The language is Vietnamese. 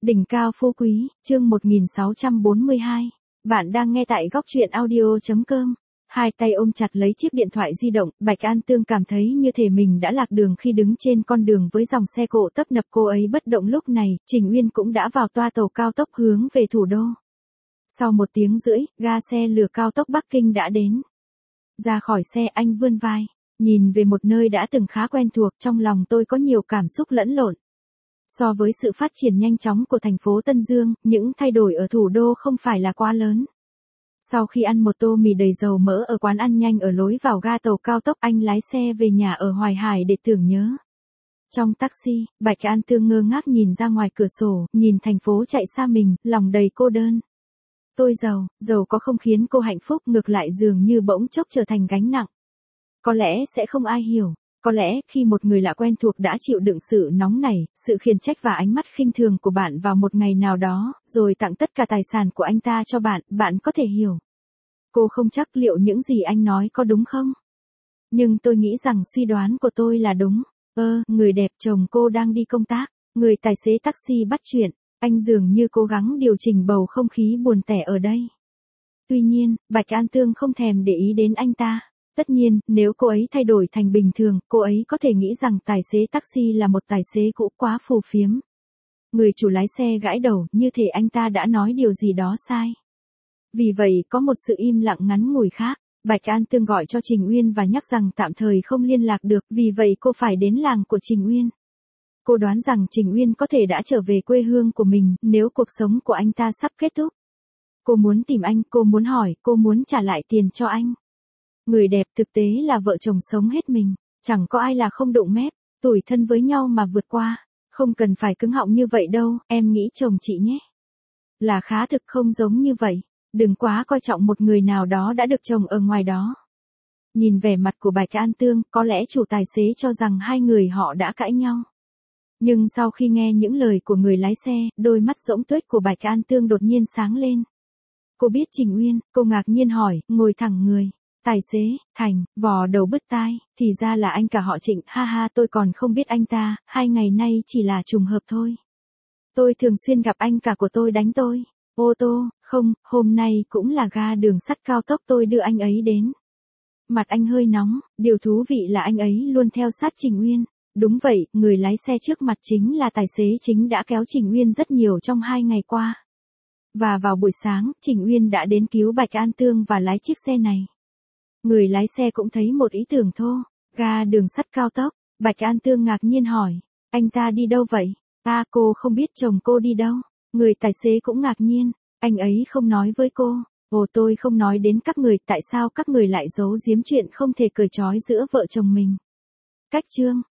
Đỉnh cao phú quý, chương 1642. Bạn đang nghe tại góc truyện audio.com. Hai tay ôm chặt lấy chiếc điện thoại di động, Bạch An Tương cảm thấy như thể mình đã lạc đường khi đứng trên con đường với dòng xe cộ tấp nập. Cô ấy bất động. Lúc này, Trình Uyên cũng đã vào toa tàu cao tốc hướng về thủ đô. Sau 1 tiếng rưỡi, ga xe lửa cao tốc Bắc Kinh đã đến. Ra khỏi xe anh vươn vai, nhìn về một nơi đã từng khá quen thuộc. Trong lòng tôi có nhiều cảm xúc lẫn lộn. So với sự phát triển nhanh chóng của thành phố Tân Dương, những thay đổi ở thủ đô không phải là quá lớn. Sau khi ăn một tô mì đầy dầu mỡ ở quán ăn nhanh ở lối vào ga tàu cao tốc, anh lái xe về nhà ở Hoài Hải để tưởng nhớ. Trong taxi, Bạch An Tương ngơ ngác nhìn ra ngoài cửa sổ, nhìn thành phố chạy xa mình, lòng đầy cô đơn. Tôi giàu có không khiến cô hạnh phúc, ngược lại dường như bỗng chốc trở thành gánh nặng. Có lẽ sẽ không ai hiểu. Có lẽ khi một người lạ quen thuộc đã chịu đựng sự nóng nảy, sự khiển trách và ánh mắt khinh thường của bạn vào một ngày nào đó, rồi tặng tất cả tài sản của anh ta cho bạn, bạn có thể hiểu. Cô không chắc liệu những gì anh nói có đúng không? Nhưng tôi nghĩ rằng suy đoán của tôi là đúng. Người đẹp chồng cô đang đi công tác. Người tài xế taxi bắt chuyện. Anh dường như cố gắng điều chỉnh bầu không khí buồn tẻ ở đây. Tuy nhiên, Bạch An Tương không thèm để ý đến anh ta. Tất nhiên, nếu cô ấy thay đổi thành bình thường, cô ấy có thể nghĩ rằng tài xế taxi là một tài xế cũ quá phù phiếm. Người chủ lái xe gãi đầu, như thể anh ta đã nói điều gì đó sai. Vì vậy, có một sự im lặng ngắn ngủi khác. Bạch An Tương gọi cho Trình Uyên và nhắc rằng tạm thời không liên lạc được, vì vậy cô phải đến làng của Trình Uyên. Cô đoán rằng Trình Uyên có thể đã trở về quê hương của mình, nếu cuộc sống của anh ta sắp kết thúc. Cô muốn tìm anh, cô muốn hỏi, cô muốn trả lại tiền cho anh. Người đẹp thực tế là vợ chồng sống hết mình, chẳng có ai là không đụng mép, tủi thân với nhau mà vượt qua. Không cần phải cứng họng như vậy đâu, em nghĩ chồng chị nhé. Là khá thực không giống như vậy, đừng quá coi trọng một người nào đó đã được chồng ở ngoài đó. Nhìn vẻ mặt của Bạch An Tương, có lẽ chủ tài xế cho rằng hai người họ đã cãi nhau. Nhưng sau khi nghe những lời của người lái xe, đôi mắt rỗng tuếch của Bạch An Tương đột nhiên sáng lên. Cô biết Trình Uyên, cô ngạc nhiên hỏi, ngồi thẳng người. Tài xế, Thành, vò đầu bứt tai, thì ra là anh cả họ Trịnh, ha ha, tôi còn không biết anh ta, 2 ngày nay chỉ là trùng hợp thôi. Tôi thường xuyên gặp anh cả của tôi đánh tôi. Ô tô, không, hôm nay cũng là ga đường sắt cao tốc tôi đưa anh ấy đến. Mặt anh hơi nóng, điều thú vị là anh ấy luôn theo sát Trình Uyên. Đúng vậy, người lái xe trước mặt chính là tài xế chính đã kéo Trình Uyên rất nhiều trong 2 ngày qua. Và vào buổi sáng, Trình Uyên đã đến cứu Bạch An Tương và lái chiếc xe này. Người lái xe cũng thấy một ý tưởng thô, ga đường sắt cao tốc. Bạch An Tương ngạc nhiên hỏi, anh ta đi đâu vậy? Cô không biết chồng cô đi đâu. Người tài xế cũng ngạc nhiên, anh ấy không nói với cô. Tôi không nói đến các người, tại sao các người lại giấu giếm chuyện không thể cởi trói giữa vợ chồng mình? Cách chương